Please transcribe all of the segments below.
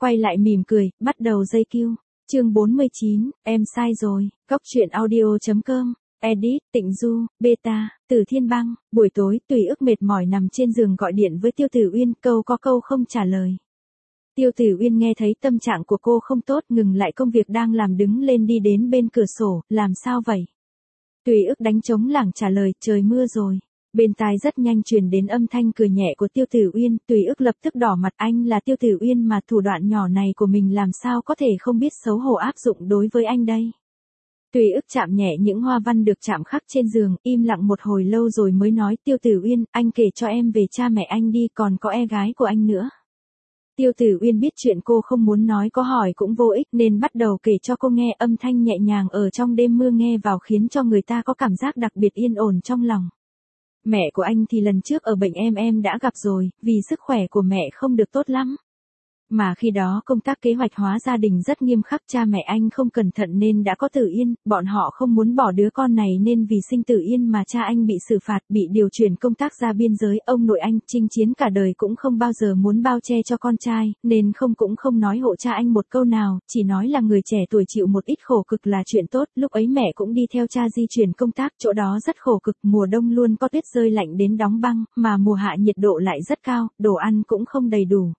quay lại mỉm cười, bắt đầu dây cue. Chương 49, em sai rồi. Cóc truyện audio.com. Edit, Tịnh Du, Beta, Từ Thiên Băng. Buổi tối, Tùy Ức mệt mỏi nằm trên giường gọi điện với Tiêu Tử Uyên, câu có câu không trả lời. Tiêu Tử Uyên nghe thấy tâm trạng của cô không tốt, ngừng lại công việc đang làm đứng lên đi đến bên cửa sổ, làm sao vậy? Tùy Ức đánh trống lảng trả lời, trời mưa rồi. Bên tai rất nhanh truyền đến âm thanh cười nhẹ của Tiêu Tử Uyên, Tùy Ức lập tức đỏ mặt, anh là Tiêu Tử Uyên mà thủ đoạn nhỏ này của mình làm sao có thể không biết xấu hổ áp dụng đối với anh đây. Tùy Ức chạm nhẹ những hoa văn được chạm khắc trên giường, im lặng một hồi lâu rồi mới nói, Tiêu Tử Uyên, anh kể cho em về cha mẹ anh đi, còn có em gái của anh nữa. Tiêu Tử Uyên biết chuyện cô không muốn nói, có hỏi cũng vô ích nên bắt đầu kể cho cô nghe, âm thanh nhẹ nhàng ở trong đêm mưa nghe vào khiến cho người ta có cảm giác đặc biệt yên ổn trong lòng. Mẹ của anh thì lần trước ở bệnh em đã gặp rồi, vì sức khỏe của mẹ không được tốt lắm. Mà khi đó công tác kế hoạch hóa gia đình rất nghiêm khắc, cha mẹ anh không cẩn thận nên đã có Tử Yên, bọn họ không muốn bỏ đứa con này nên vì sinh Tử Yên mà cha anh bị xử phạt, bị điều chuyển công tác ra biên giới. Ông nội anh chinh chiến cả đời cũng không bao giờ muốn bao che cho con trai, nên cũng không nói hộ cha anh một câu nào, chỉ nói là người trẻ tuổi chịu một ít khổ cực là chuyện tốt. Lúc ấy mẹ cũng đi theo cha di chuyển công tác, chỗ đó rất khổ cực, mùa đông luôn có tuyết rơi lạnh đến đóng băng, mà mùa hạ nhiệt độ lại rất cao, đồ ăn cũng không đầy đủ.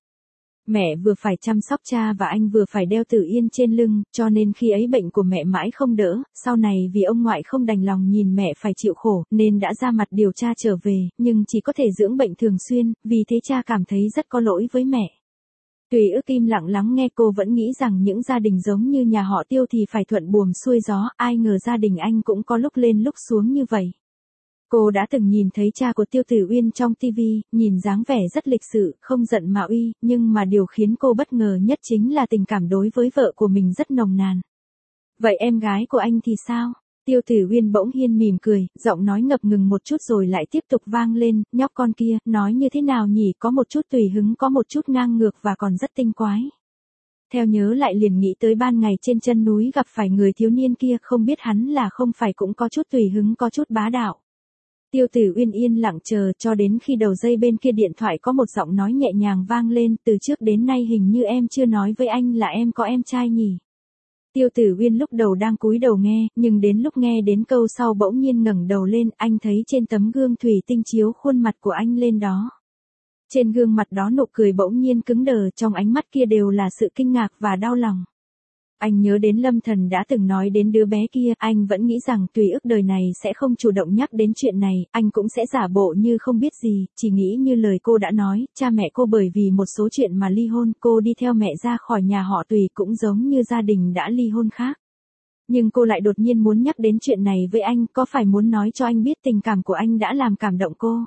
Mẹ vừa phải chăm sóc cha và anh vừa phải đeo Tử Yên trên lưng, cho nên khi ấy bệnh của mẹ mãi không đỡ, sau này vì ông ngoại không đành lòng nhìn mẹ phải chịu khổ, nên đã ra mặt điều tra trở về, nhưng chỉ có thể dưỡng bệnh thường xuyên, vì thế cha cảm thấy rất có lỗi với mẹ. Tùy Ức im lặng lắng nghe, cô vẫn nghĩ rằng những gia đình giống như nhà họ Tiêu thì phải thuận buồm xuôi gió, ai ngờ gia đình anh cũng có lúc lên lúc xuống như vậy. Cô đã từng nhìn thấy cha của Tiêu Tử Uyên trong TV, nhìn dáng vẻ rất lịch sự, không giận mà uy, nhưng mà điều khiến cô bất ngờ nhất chính là tình cảm đối với vợ của mình rất nồng nàn. Vậy em gái của anh thì sao? Tiêu Tử Uyên bỗng nhiên mỉm cười, giọng nói ngập ngừng một chút rồi lại tiếp tục vang lên, nhóc con kia, nói như thế nào nhỉ, có một chút tùy hứng, có một chút ngang ngược và còn rất tinh quái. Theo nhớ lại liền nghĩ tới ban ngày trên chân núi gặp phải người thiếu niên kia, không biết hắn là không phải cũng có chút tùy hứng, có chút bá đạo. Tiêu Tử Uyên yên lặng chờ cho đến khi đầu dây bên kia điện thoại có một giọng nói nhẹ nhàng vang lên, từ trước đến nay hình như em chưa nói với anh là em có em trai nhỉ. Tiêu Tử Uyên lúc đầu đang cúi đầu nghe, nhưng đến lúc nghe đến câu sau bỗng nhiên ngẩng đầu lên, anh thấy trên tấm gương thủy tinh chiếu khuôn mặt của anh lên đó. Trên gương mặt đó nụ cười bỗng nhiên cứng đờ, trong ánh mắt kia đều là sự kinh ngạc và đau lòng. Anh nhớ đến Lâm Thần đã từng nói đến đứa bé kia, anh vẫn nghĩ rằng Tùy Ức đời này sẽ không chủ động nhắc đến chuyện này, anh cũng sẽ giả bộ như không biết gì, chỉ nghĩ như lời cô đã nói, cha mẹ cô bởi vì một số chuyện mà ly hôn, cô đi theo mẹ ra khỏi nhà họ Tùy cũng giống như gia đình đã ly hôn khác. Nhưng cô lại đột nhiên muốn nhắc đến chuyện này với anh, có phải muốn nói cho anh biết tình cảm của anh đã làm cảm động cô?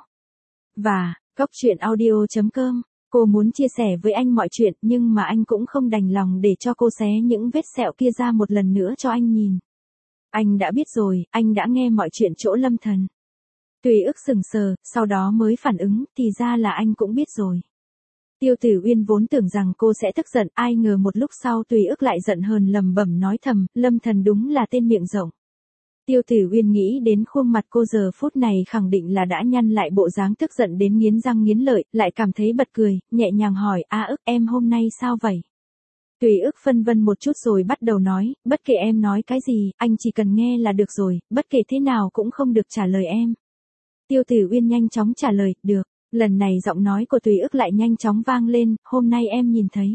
Và, Cóc truyện audio.com. Cô muốn chia sẻ với anh mọi chuyện, nhưng mà anh cũng không đành lòng để cho cô xé những vết sẹo kia ra một lần nữa cho anh nhìn. Anh đã biết rồi, anh đã nghe mọi chuyện chỗ Lâm Thần. Tùy Ức sững sờ, sau đó mới phản ứng, thì ra là anh cũng biết rồi. Tiêu Tử Uyên vốn tưởng rằng cô sẽ tức giận, ai ngờ một lúc sau Tùy Ức lại giận hờn lẩm bẩm nói thầm, Lâm Thần đúng là tên miệng rộng. Tiêu Tử Uyên nghĩ đến khuôn mặt cô giờ phút này khẳng định là đã nhăn lại bộ dáng tức giận đến nghiến răng nghiến lợi, lại cảm thấy bật cười, nhẹ nhàng hỏi, Ức em hôm nay sao vậy? Tùy Ức phân vân một chút rồi bắt đầu nói, bất kể em nói cái gì, anh chỉ cần nghe là được rồi, bất kể thế nào cũng không được trả lời em. Tiêu Tử Uyên nhanh chóng trả lời, được. Lần này giọng nói của Tùy Ức lại nhanh chóng vang lên, hôm nay em nhìn thấy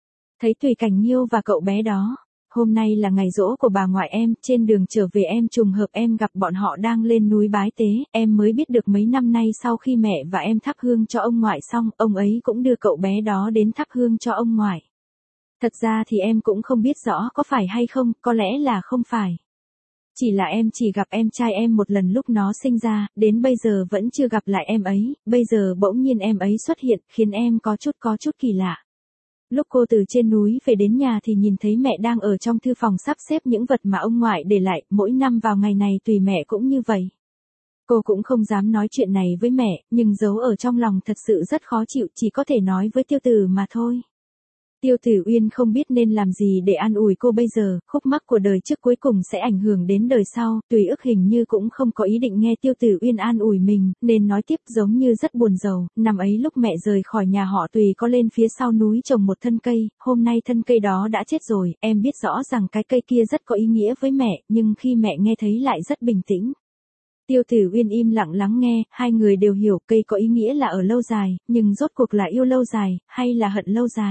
Tùy Cảnh Nhiêu và cậu bé đó. Hôm nay là ngày giỗ của bà ngoại em, trên đường trở về em trùng hợp em gặp bọn họ đang lên núi bái tế, em mới biết được mấy năm nay sau khi mẹ và em thắp hương cho ông ngoại xong, ông ấy cũng đưa cậu bé đó đến thắp hương cho ông ngoại. Thật ra thì em cũng không biết rõ có phải hay không, có lẽ là không phải. Chỉ là em chỉ gặp em trai em một lần lúc nó sinh ra, đến bây giờ vẫn chưa gặp lại em ấy, bây giờ bỗng nhiên em ấy xuất hiện, khiến em có chút kỳ lạ. Lúc cô từ trên núi về đến nhà thì nhìn thấy mẹ đang ở trong thư phòng sắp xếp những vật mà ông ngoại để lại, mỗi năm vào ngày này Tùy mẹ cũng như vậy. Cô cũng không dám nói chuyện này với mẹ, nhưng giấu ở trong lòng thật sự rất khó chịu, chỉ có thể nói với Tiêu Tử mà thôi. Tiêu Tử Uyên không biết nên làm gì để an ủi cô bây giờ, khúc mắc của đời trước cuối cùng sẽ ảnh hưởng đến đời sau, Tùy Ức hình như cũng không có ý định nghe Tiêu Tử Uyên an ủi mình, nên nói tiếp giống như rất buồn rầu, năm ấy lúc mẹ rời khỏi nhà họ Tùy có lên phía sau núi trồng một thân cây, hôm nay thân cây đó đã chết rồi, em biết rõ rằng cái cây kia rất có ý nghĩa với mẹ, nhưng khi mẹ nghe thấy lại rất bình tĩnh. Tiêu Tử Uyên im lặng lắng nghe, hai người đều hiểu cây có ý nghĩa là ở lâu dài, nhưng rốt cuộc là yêu lâu dài, hay là hận lâu dài.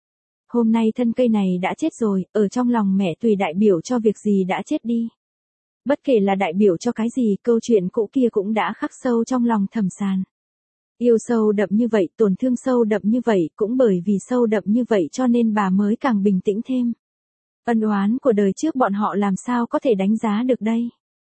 Hôm nay thân cây này đã chết rồi, ở trong lòng mẹ Tùy đại biểu cho việc gì đã chết đi. Bất kể là đại biểu cho cái gì, câu chuyện cũ kia cũng đã khắc sâu trong lòng Thẩm Sàn. Yêu sâu đậm như vậy, tổn thương sâu đậm như vậy, cũng bởi vì sâu đậm như vậy cho nên bà mới càng bình tĩnh thêm. Ân oán của đời trước bọn họ làm sao có thể đánh giá được đây.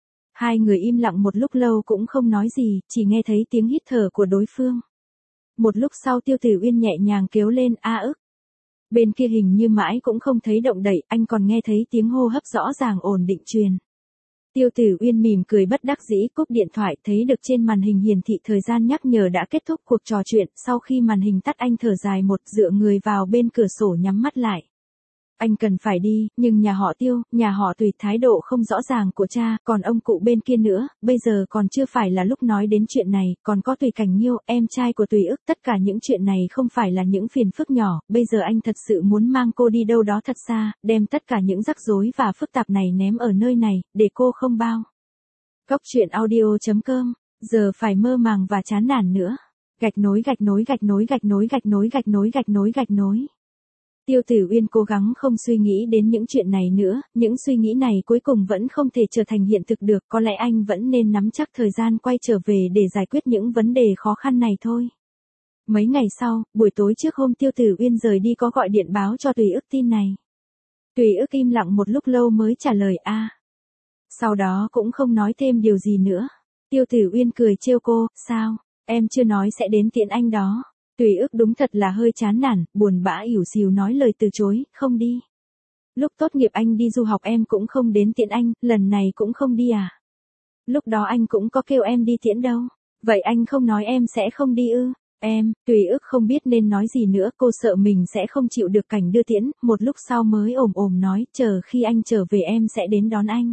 Hai người im lặng một lúc lâu cũng không nói gì, chỉ nghe thấy tiếng hít thở của đối phương. Một lúc sau Tiêu Tử Uyên nhẹ nhàng kêu lên a ức. Bên kia hình như mãi cũng không thấy động đậy, anh còn nghe thấy tiếng hô hấp rõ ràng ổn định truyền. Tiêu Tử Uyên mỉm cười bất đắc dĩ cúp điện thoại, thấy được trên màn hình hiển thị thời gian nhắc nhở đã kết thúc cuộc trò chuyện, sau khi màn hình tắt anh thở dài một, dựa người vào bên cửa sổ nhắm mắt lại. Anh cần phải đi, nhưng nhà họ Tiêu, nhà họ Tùy thái độ không rõ ràng của cha, còn ông cụ bên kia nữa, bây giờ còn chưa phải là lúc nói đến chuyện này, còn có Tùy Cảnh Nhiêu, em trai của Tùy Ức, tất cả những chuyện này không phải là những phiền phức nhỏ, bây giờ anh thật sự muốn mang cô đi đâu đó thật xa, đem tất cả những rắc rối và phức tạp này ném ở nơi này, để cô không bao. Góc truyện audio.com, giờ phải mơ màng và chán nản nữa. Gạch nối gạch nối gạch nối gạch nối gạch nối gạch nối gạch nối gạch nối. Tiêu Tử Uyên cố gắng không suy nghĩ đến những chuyện này nữa, những suy nghĩ này cuối cùng vẫn không thể trở thành hiện thực được, có lẽ anh vẫn nên nắm chắc thời gian quay trở về để giải quyết những vấn đề khó khăn này thôi. Mấy ngày sau, buổi tối trước hôm Tiêu Tử Uyên rời đi có gọi điện báo cho Tùy Ức tin này. Tùy Ức im lặng một lúc lâu mới trả lời a. Sau đó cũng không nói thêm điều gì nữa. Tiêu Tử Uyên cười trêu cô, sao, em chưa nói sẽ đến tiễn anh đó. Tùy Ức đúng thật là hơi chán nản, buồn bã ỉu xìu nói lời từ chối, không đi. Lúc tốt nghiệp anh đi du học em cũng không đến tiễn anh, lần này cũng không đi à? Lúc đó anh cũng có kêu em đi tiễn đâu. Vậy anh không nói em sẽ không đi ư? Em, Tùy Ức không biết nên nói gì nữa, cô sợ mình sẽ không chịu được cảnh đưa tiễn, một lúc sau mới ồm ồm nói, chờ khi anh trở về em sẽ đến đón anh.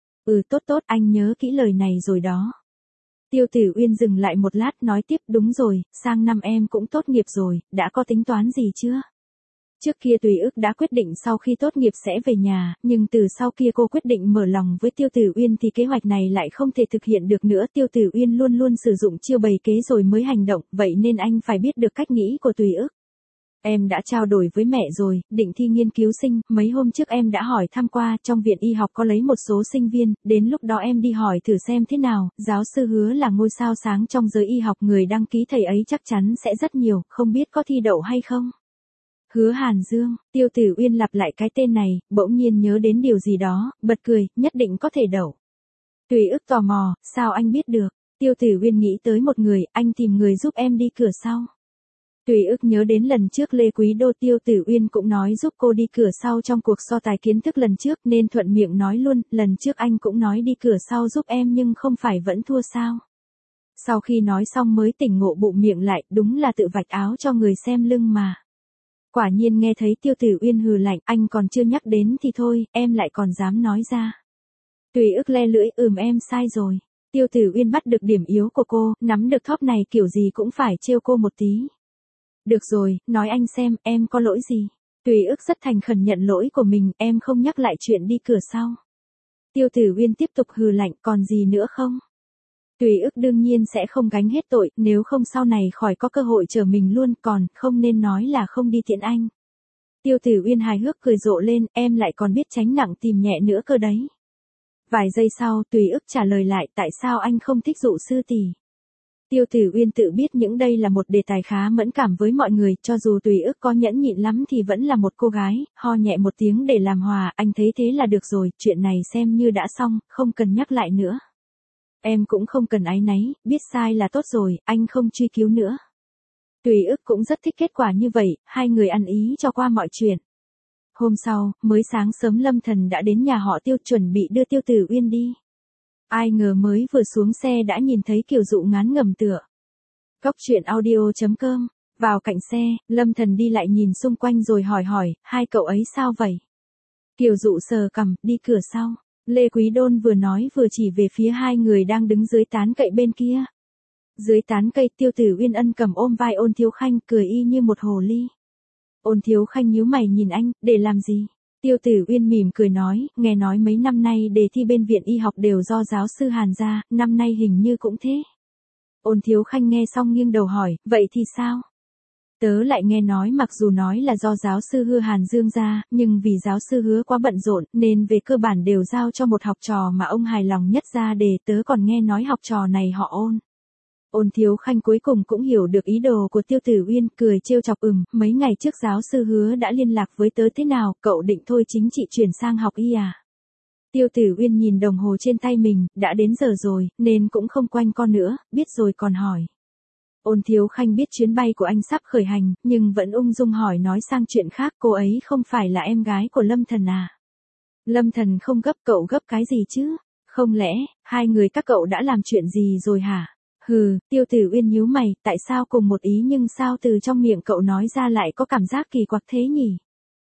Tốt tốt, anh nhớ kỹ lời này rồi đó. Tiêu Tử Uyên dừng lại một lát nói tiếp, đúng rồi, sang năm em cũng tốt nghiệp rồi, đã có tính toán gì chưa? Trước kia Tùy Ức đã quyết định sau khi tốt nghiệp sẽ về nhà, nhưng từ sau kia cô quyết định mở lòng với Tiêu Tử Uyên thì kế hoạch này lại không thể thực hiện được nữa. Tiêu Tử Uyên luôn luôn sử dụng chiêu bày kế rồi mới hành động, vậy nên anh phải biết được cách nghĩ của Tùy Ức. Em đã trao đổi với mẹ rồi, định thi nghiên cứu sinh, mấy hôm trước em đã hỏi thăm qua, trong viện y học có lấy một số sinh viên, đến lúc đó em đi hỏi thử xem thế nào, giáo sư hứa là ngôi sao sáng trong giới y học, người đăng ký thầy ấy chắc chắn sẽ rất nhiều, không biết có thi đậu hay không. Hứa Hàn Dương, Tiêu Tử Uyên lặp lại cái tên này, bỗng nhiên nhớ đến điều gì đó, bật cười, nhất định có thể đậu. Tùy Ức tò mò, sao anh biết được? Tiêu Tử Uyên nghĩ tới một người, anh tìm người giúp em đi cửa sau. Tùy Ức nhớ đến lần trước Lê Quý Đô, Tiêu Tử Uyên cũng nói giúp cô đi cửa sau trong cuộc so tài kiến thức lần trước nên thuận miệng nói luôn, lần trước anh cũng nói đi cửa sau giúp em nhưng không phải vẫn thua sao. Sau khi nói xong mới tỉnh ngộ bụng miệng lại, đúng là tự vạch áo cho người xem lưng mà. Quả nhiên nghe thấy Tiêu Tử Uyên hừ lạnh, anh còn chưa nhắc đến thì thôi, em lại còn dám nói ra. Tùy Ức le lưỡi, em sai rồi. Tiêu Tử Uyên bắt được điểm yếu của cô, nắm được thóp này kiểu gì cũng phải trêu cô một tí. Được rồi, nói anh xem, em có lỗi gì? Tùy Ức rất thành khẩn nhận lỗi của mình, em không nhắc lại chuyện đi cửa sau. Tiêu Tử Uyên tiếp tục hừ lạnh, còn gì nữa không? Tùy Ức đương nhiên sẽ không gánh hết tội, nếu không sau này khỏi có cơ hội trở mình luôn, còn không nên nói là không đi tiễn anh. Tiêu Tử Uyên hài hước cười rộ lên, em lại còn biết tránh nặng tìm nhẹ nữa cơ đấy. Vài giây sau, Tùy Ức trả lời lại, tại sao anh không thích dụ sư tỷ? Tiêu Tử Uyên tự biết những đây là một đề tài khá mẫn cảm với mọi người, cho dù Tùy Ức có nhẫn nhịn lắm thì vẫn là một cô gái, ho nhẹ một tiếng để làm hòa, anh thấy thế là được rồi, chuyện này xem như đã xong, không cần nhắc lại nữa. Em cũng không cần áy náy, biết sai là tốt rồi, anh không truy cứu nữa. Tùy Ức cũng rất thích kết quả như vậy, hai người ăn ý cho qua mọi chuyện. Hôm sau, mới sáng sớm Lâm Thần đã đến nhà họ Tiêu chuẩn bị đưa Tiêu Tử Uyên đi. Ai ngờ mới vừa xuống xe đã nhìn thấy Kiều Dụ ngán ngẩm tựa. Góc truyện audio.com Vào cạnh xe, Lâm Thần đi lại nhìn xung quanh rồi hỏi, hai cậu ấy sao vậy? Kiều Dụ sờ cằm, đi cửa sau. Lê Quý Đôn vừa nói vừa chỉ về phía hai người đang đứng dưới tán cây bên kia. Dưới tán cây Tiêu Tử Uyên ân cầm ôm vai Ôn Thiếu Khanh cười y như một hồ ly. Ôn Thiếu Khanh nhíu mày nhìn anh, để làm gì? Tiêu Tử Uyên mỉm cười nói, nghe nói mấy năm nay đề thi bên viện y học đều do giáo sư Hàn ra, năm nay hình như cũng thế. Ôn Thiếu Khanh nghe xong nghiêng đầu hỏi, vậy thì sao? Tớ lại nghe nói mặc dù nói là do giáo sư Hứa Hàn Dương ra, nhưng vì giáo sư Hứa quá bận rộn, nên về cơ bản đều giao cho một học trò mà ông hài lòng nhất ra đề, tớ còn nghe nói học trò này họ Ôn. Ôn Thiếu Khanh cuối cùng cũng hiểu được ý đồ của Tiêu Tử Uyên, cười trêu chọc mấy ngày trước giáo sư Hứa đã liên lạc với tớ thế nào, cậu định thôi chính trị chuyển sang học y à? Tiêu Tử Uyên nhìn đồng hồ trên tay mình, đã đến giờ rồi, nên cũng không quanh co nữa, biết rồi còn hỏi. Ôn Thiếu Khanh biết chuyến bay của anh sắp khởi hành, nhưng vẫn ung dung hỏi nói sang chuyện khác, cô ấy không phải là em gái của Lâm Thần à? Lâm Thần không gấp, cậu gấp cái gì chứ? Không lẽ, hai người các cậu đã làm chuyện gì rồi hả? Hừ, Tiêu Tử Uyên nhíu mày, tại sao cùng một ý nhưng sao từ trong miệng cậu nói ra lại có cảm giác kỳ quặc thế nhỉ?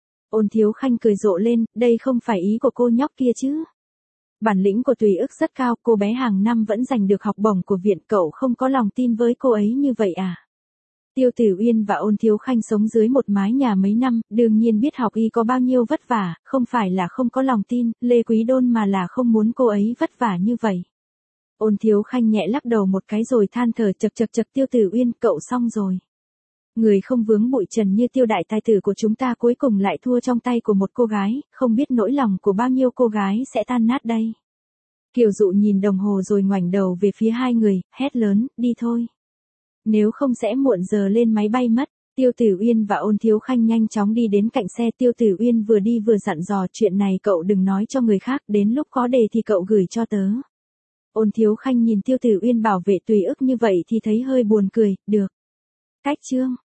Ôn Thiếu Khanh cười rộ lên, đây không phải ý của cô nhóc kia chứ? Bản lĩnh của Tùy Ức rất cao, cô bé hàng năm vẫn giành được học bổng của viện, cậu không có lòng tin với cô ấy như vậy à? Tiêu Tử Uyên và Ôn Thiếu Khanh sống dưới một mái nhà mấy năm, đương nhiên biết học y có bao nhiêu vất vả, không phải là không có lòng tin, Lê Quý Đôn mà là không muốn cô ấy vất vả như vậy. Ôn Thiếu Khanh nhẹ lắc đầu một cái rồi than thở, chật Tiêu Tử Uyên, cậu xong rồi. Người không vướng bụi trần như Tiêu đại tài tử của chúng ta cuối cùng lại thua trong tay của một cô gái, không biết nỗi lòng của bao nhiêu cô gái sẽ tan nát đây. Kiều Dụ nhìn đồng hồ rồi ngoảnh đầu về phía hai người, hét lớn, đi thôi. Nếu không sẽ muộn giờ lên máy bay mất. Tiêu Tử Uyên và Ôn Thiếu Khanh nhanh chóng đi đến cạnh xe, Tiêu Tử Uyên vừa đi vừa dặn dò, chuyện này cậu đừng nói cho người khác, đến lúc có đề thì cậu gửi cho tớ. Ôn Thiếu Khanh nhìn Tiêu Tử Uyên bảo vệ Tùy Ức như vậy thì thấy hơi buồn cười, được. Cách chương.